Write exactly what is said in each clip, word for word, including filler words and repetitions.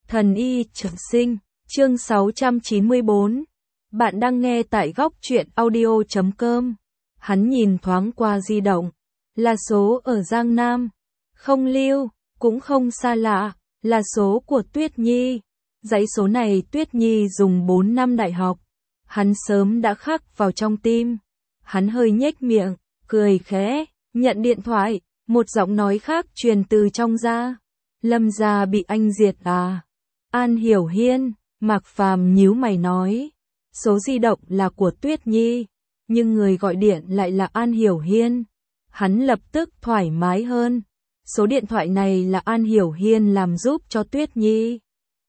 Thần y trường sinh, chương sáu trăm chín mươi bốn. Bạn đang nghe tại góc truyện audio chấm com. Hắn nhìn thoáng qua di động, là số ở Giang Nam, không lưu, cũng không xa lạ, là số của Tuyết Nhi. Dãy số này Tuyết Nhi dùng bốn năm đại học, hắn sớm đã khắc vào trong tim. Hắn hơi nhếch miệng, cười khẽ, nhận điện thoại, một giọng nói khác truyền từ trong ra. Lâm gia bị anh diệt à? An Hiểu Hiên, Mạc Phàm nhíu mày nói. Số di động là của Tuyết Nhi, nhưng người gọi điện lại là An Hiểu Hiên. Hắn lập tức thoải mái hơn. Số điện thoại này là An Hiểu Hiên làm giúp cho Tuyết Nhi.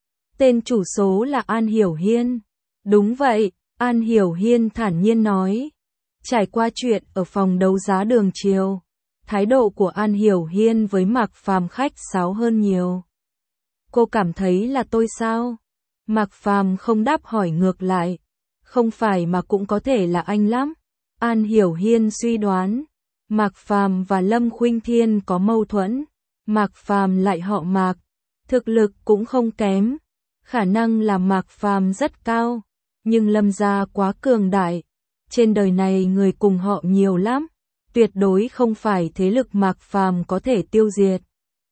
Tên chủ số là An Hiểu Hiên. Đúng vậy, An Hiểu Hiên thản nhiên nói. Trải qua chuyện ở phòng đấu giá Đường Triều, thái độ của An Hiểu Hiên với Mạc Phàm khách sáo hơn nhiều. Cô cảm thấy là tôi sao? Mạc Phàm không đáp hỏi ngược lại. Không phải mà cũng có thể là anh lắm. An Hiểu Hiên suy đoán. Mạc Phàm và Lâm Khuynh Thiên có mâu thuẫn. Mạc Phàm lại họ Mạc. Thực lực cũng không kém. Khả năng là Mạc Phàm rất cao. Nhưng Lâm gia quá cường đại. Trên đời này người cùng họ nhiều lắm. Tuyệt đối không phải thế lực Mạc Phàm có thể tiêu diệt.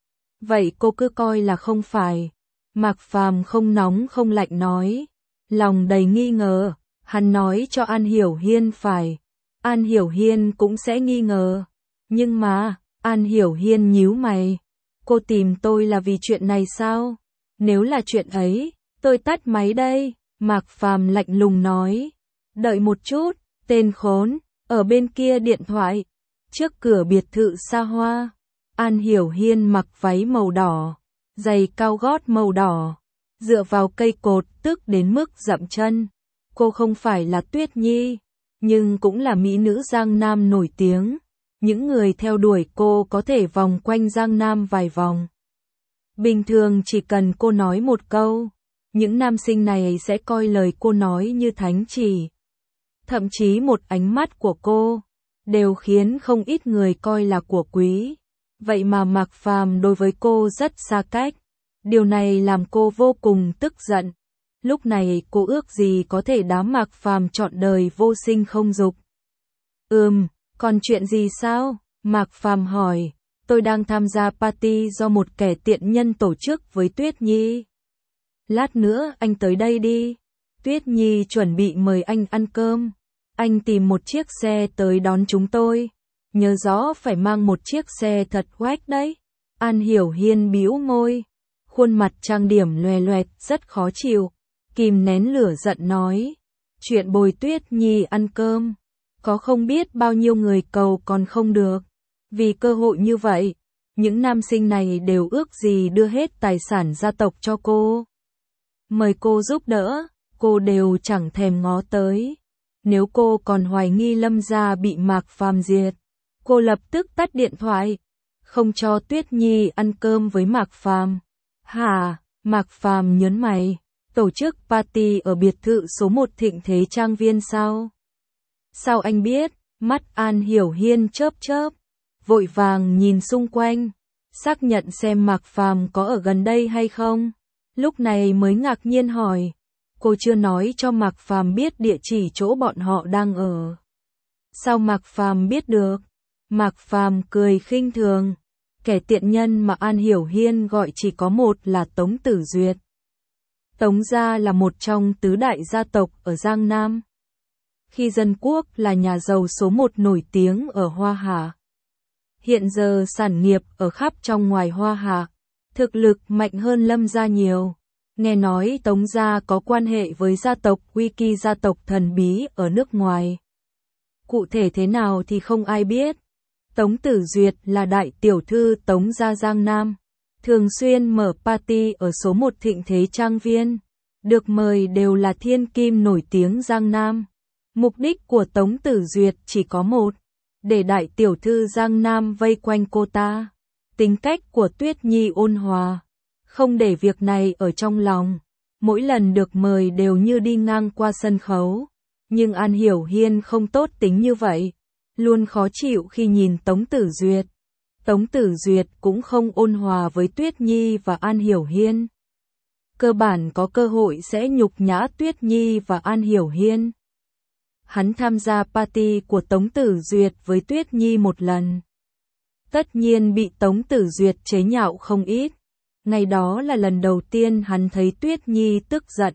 Vậy cô cứ coi là không phải. Mạc Phàm không nóng không lạnh nói. Lòng đầy nghi ngờ. Hắn nói cho An Hiểu Hiên phải. An Hiểu Hiên cũng sẽ nghi ngờ. Nhưng mà, An Hiểu Hiên nhíu mày. Cô tìm tôi là vì chuyện này sao? Nếu là chuyện ấy, tôi tắt máy đây. Mạc Phàm lạnh lùng nói. Đợi một chút, tên khốn, ở bên kia điện thoại. Trước cửa biệt thự xa hoa. An Hiểu Hiên mặc váy màu đỏ, giày cao gót màu đỏ, dựa vào cây cột tức đến mức dậm chân. Cô không phải là Tuyết Nhi, nhưng cũng là mỹ nữ Giang Nam nổi tiếng. Những người theo đuổi cô có thể vòng quanh Giang Nam vài vòng. Bình thường chỉ cần cô nói một câu, những nam sinh này sẽ coi lời cô nói như thánh chỉ. Thậm chí một ánh mắt của cô đều khiến không ít người coi là của quý. Vậy mà Mạc Phàm đối với cô rất xa cách. Điều này làm cô vô cùng tức giận. Lúc này cô ước gì có thể đá Mạc Phàm trọn đời vô sinh không dục. Ừm, còn chuyện gì sao? Mạc Phàm hỏi. Tôi đang tham gia party do một kẻ tiện nhân tổ chức với Tuyết Nhi. Lát nữa anh tới đây đi. Tuyết Nhi chuẩn bị mời anh ăn cơm. Anh tìm một chiếc xe tới đón chúng tôi. Nhớ rõ phải mang một chiếc xe thật oách đấy. An Hiểu Hiên bĩu môi. Khuôn mặt trang điểm loè loẹt rất khó chịu. Kìm nén lửa giận nói. Chuyện bồi Tuyết Nhi ăn cơm. Có không biết bao nhiêu người cầu còn không được. Vì cơ hội như vậy, những nam sinh này đều ước gì đưa hết tài sản gia tộc cho cô. Mời cô giúp đỡ, cô đều chẳng thèm ngó tới. Nếu cô còn hoài nghi Lâm gia bị Mạc Phàm diệt, cô lập tức tắt điện thoại, không cho Tuyết Nhi ăn cơm với Mạc Phàm. Hả? Mạc Phàm nhớn mày, tổ chức party ở biệt thự số một Thịnh Thế Trang Viên sao? Sao anh biết? Mắt An Hiểu Hiên chớp chớp, vội vàng nhìn xung quanh, xác nhận xem Mạc Phàm có ở gần đây hay không. Lúc này mới ngạc nhiên hỏi, cô chưa nói cho Mạc Phàm biết địa chỉ chỗ bọn họ đang ở. Sao Mạc Phàm biết được? Mạc Phàm cười khinh thường. Kẻ tiện nhân mà An Hiểu Hiên gọi chỉ có một là Tống Tử Duyệt. Tống gia là một trong tứ đại gia tộc ở Giang Nam. Khi Dân Quốc là nhà giàu số một nổi tiếng ở Hoa Hạ. Hiện giờ sản nghiệp ở khắp trong ngoài Hoa Hạ. Thực lực mạnh hơn Lâm gia nhiều. Nghe nói Tống gia có quan hệ với gia tộc Wiki, gia tộc thần bí ở nước ngoài. Cụ thể thế nào thì không ai biết. Tống Tử Duyệt là đại tiểu thư Tống gia Giang Nam, thường xuyên mở party ở số một Thịnh Thế Trang Viên, được mời đều là thiên kim nổi tiếng Giang Nam. Mục đích của Tống Tử Duyệt chỉ có một, để đại tiểu thư Giang Nam vây quanh cô ta. Tính cách của Tuyết Nhi ôn hòa, không để việc này ở trong lòng, mỗi lần được mời đều như đi ngang qua sân khấu. Nhưng An Hiểu Hiên không tốt tính như vậy, luôn khó chịu khi nhìn Tống Tử Duyệt. Tống Tử Duyệt cũng không ôn hòa với Tuyết Nhi và An Hiểu Hiên. cơ bản có cơ hội sẽ nhục nhã Tuyết Nhi và An Hiểu Hiên. Hắn tham gia party của Tống Tử Duyệt với Tuyết Nhi một lần. Tất nhiên bị Tống Tử Duyệt chế nhạo không ít. Ngày đó là lần đầu tiên hắn thấy Tuyết Nhi tức giận.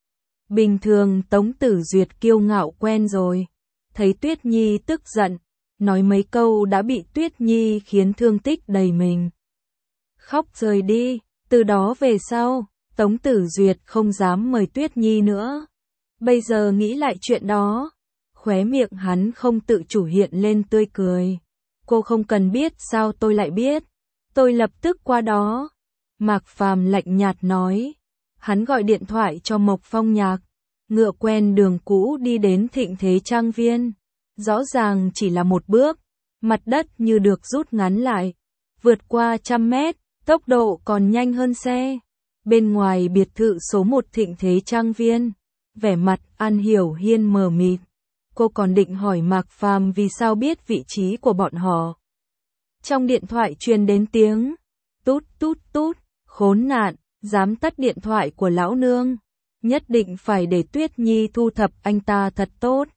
Bình thường Tống Tử Duyệt kiêu ngạo quen rồi. Thấy Tuyết Nhi tức giận, nói mấy câu đã bị Tuyết Nhi khiến thương tích đầy mình. Khóc rời đi, từ đó về sau, Tống Tử Duyệt không dám mời Tuyết Nhi nữa. Bây giờ nghĩ lại chuyện đó, khóe miệng hắn không tự chủ hiện lên tươi cười. Cô không cần biết sao tôi lại biết. Tôi lập tức qua đó. Mạc Phàm lạnh nhạt nói. Hắn gọi điện thoại cho Mộc Phong Nhạc. Ngựa quen đường cũ đi đến Thịnh Thế Trang Viên. Rõ ràng chỉ là một bước. Mặt đất như được rút ngắn lại. Vượt qua trăm mét, tốc độ còn nhanh hơn xe. Bên ngoài biệt thự số một Thịnh Thế Trang Viên. Vẻ mặt An Hiểu Hiên mờ mịt. Cô còn định hỏi Mạc Phàm vì sao biết vị trí của bọn họ. Trong điện thoại truyền đến tiếng tút tút tút, khốn nạn, dám tắt điện thoại của lão nương. Nhất định phải để Tuyết Nhi thu thập anh ta thật tốt.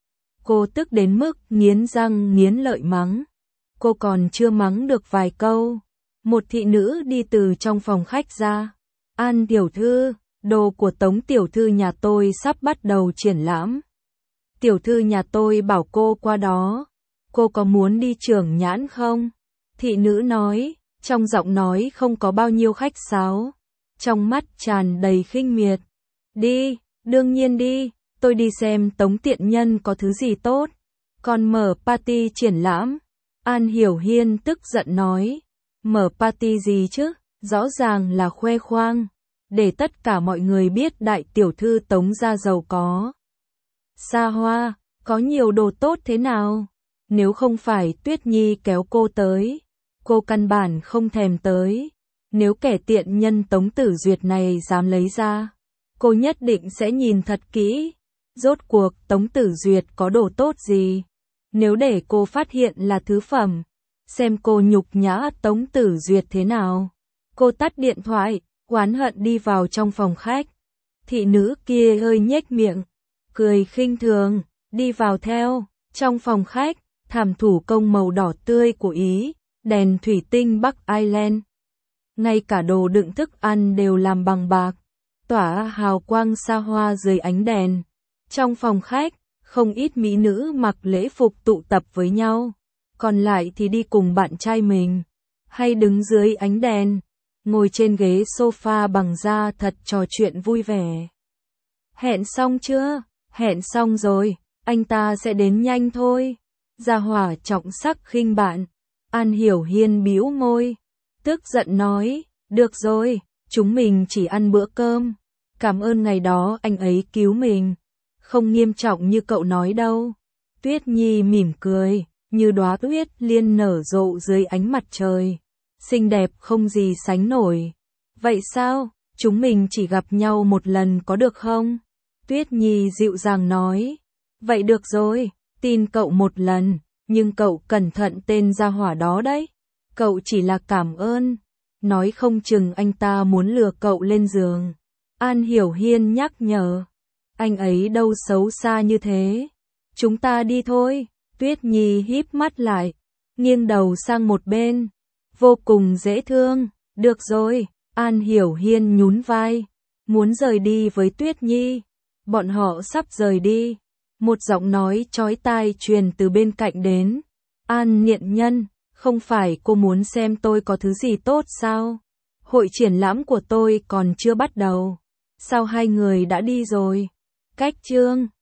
Cô tức đến mức nghiến răng nghiến lợi mắng. Cô còn chưa mắng được vài câu. Một thị nữ đi từ trong phòng khách ra. An tiểu thư, đồ của Tống tiểu thư nhà tôi sắp bắt đầu triển lãm. Tiểu thư nhà tôi bảo cô qua đó. Cô có muốn đi Trưởng Nhãn không? Thị nữ nói, trong giọng nói không có bao nhiêu khách sáo. Trong mắt tràn đầy khinh miệt. Đi, đương nhiên đi, tôi đi xem Tống tiện nhân có thứ gì tốt. Còn mở party triển lãm. An Hiểu Hiên tức giận nói. Mở party gì chứ? Rõ ràng là khoe khoang. Để tất cả mọi người biết đại tiểu thư Tống gia giàu có. Xa hoa, có nhiều đồ tốt thế nào? Nếu không phải Tuyết Nhi kéo cô tới, cô căn bản không thèm tới. Nếu kẻ tiện nhân Tống Tử Duyệt này dám lấy ra, cô nhất định sẽ nhìn thật kỹ. Rốt cuộc Tống Tử Duyệt có đồ tốt gì? Nếu để cô phát hiện là thứ phẩm, xem cô nhục nhã Tống Tử Duyệt thế nào. Cô tắt điện thoại, oán hận đi vào trong phòng khách. Thị nữ kia hơi nhếch miệng, cười khinh thường, đi vào theo. Trong phòng khách, thảm thủ công màu đỏ tươi của Ý, đèn thủy tinh Bắc Ireland. Ngay cả đồ đựng thức ăn đều làm bằng bạc, tỏa hào quang xa hoa dưới ánh đèn. Trong phòng khách, không ít mỹ nữ mặc lễ phục tụ tập với nhau, còn lại thì đi cùng bạn trai mình, hay đứng dưới ánh đèn, ngồi trên ghế sofa bằng da thật trò chuyện vui vẻ. Hẹn xong chưa? Hẹn xong rồi, anh ta sẽ đến nhanh thôi. Gia Hỏa trọng sắc khinh bạn. An Hiểu Hiên bĩu môi, tức giận nói, được rồi, chúng mình chỉ ăn bữa cơm. Cảm ơn ngày đó anh ấy cứu mình. Không nghiêm trọng như cậu nói đâu. Tuyết Nhi mỉm cười, như đóa tuyết liên nở rộ dưới ánh mặt trời. Xinh đẹp không gì sánh nổi. Vậy sao, chúng mình chỉ gặp nhau một lần có được không? Tuyết Nhi dịu dàng nói. Vậy được rồi, tin cậu một lần, nhưng cậu cẩn thận tên gia hỏa đó đấy. Cậu chỉ là cảm ơn. Nói không chừng anh ta muốn lừa cậu lên giường. An Hiểu Hiên nhắc nhở. Anh ấy đâu xấu xa như thế. Chúng ta đi thôi. Tuyết Nhi híp mắt lại, nghiêng đầu sang một bên. Vô cùng dễ thương. Được rồi, An Hiểu Hiên nhún vai, muốn rời đi với Tuyết Nhi. Bọn họ sắp rời đi. Một giọng nói chói tai truyền từ bên cạnh đến. An Niệm Nhân, không phải cô muốn xem tôi có thứ gì tốt sao? Hội triển lãm của tôi còn chưa bắt đầu. Sao hai người đã đi rồi? Cách chương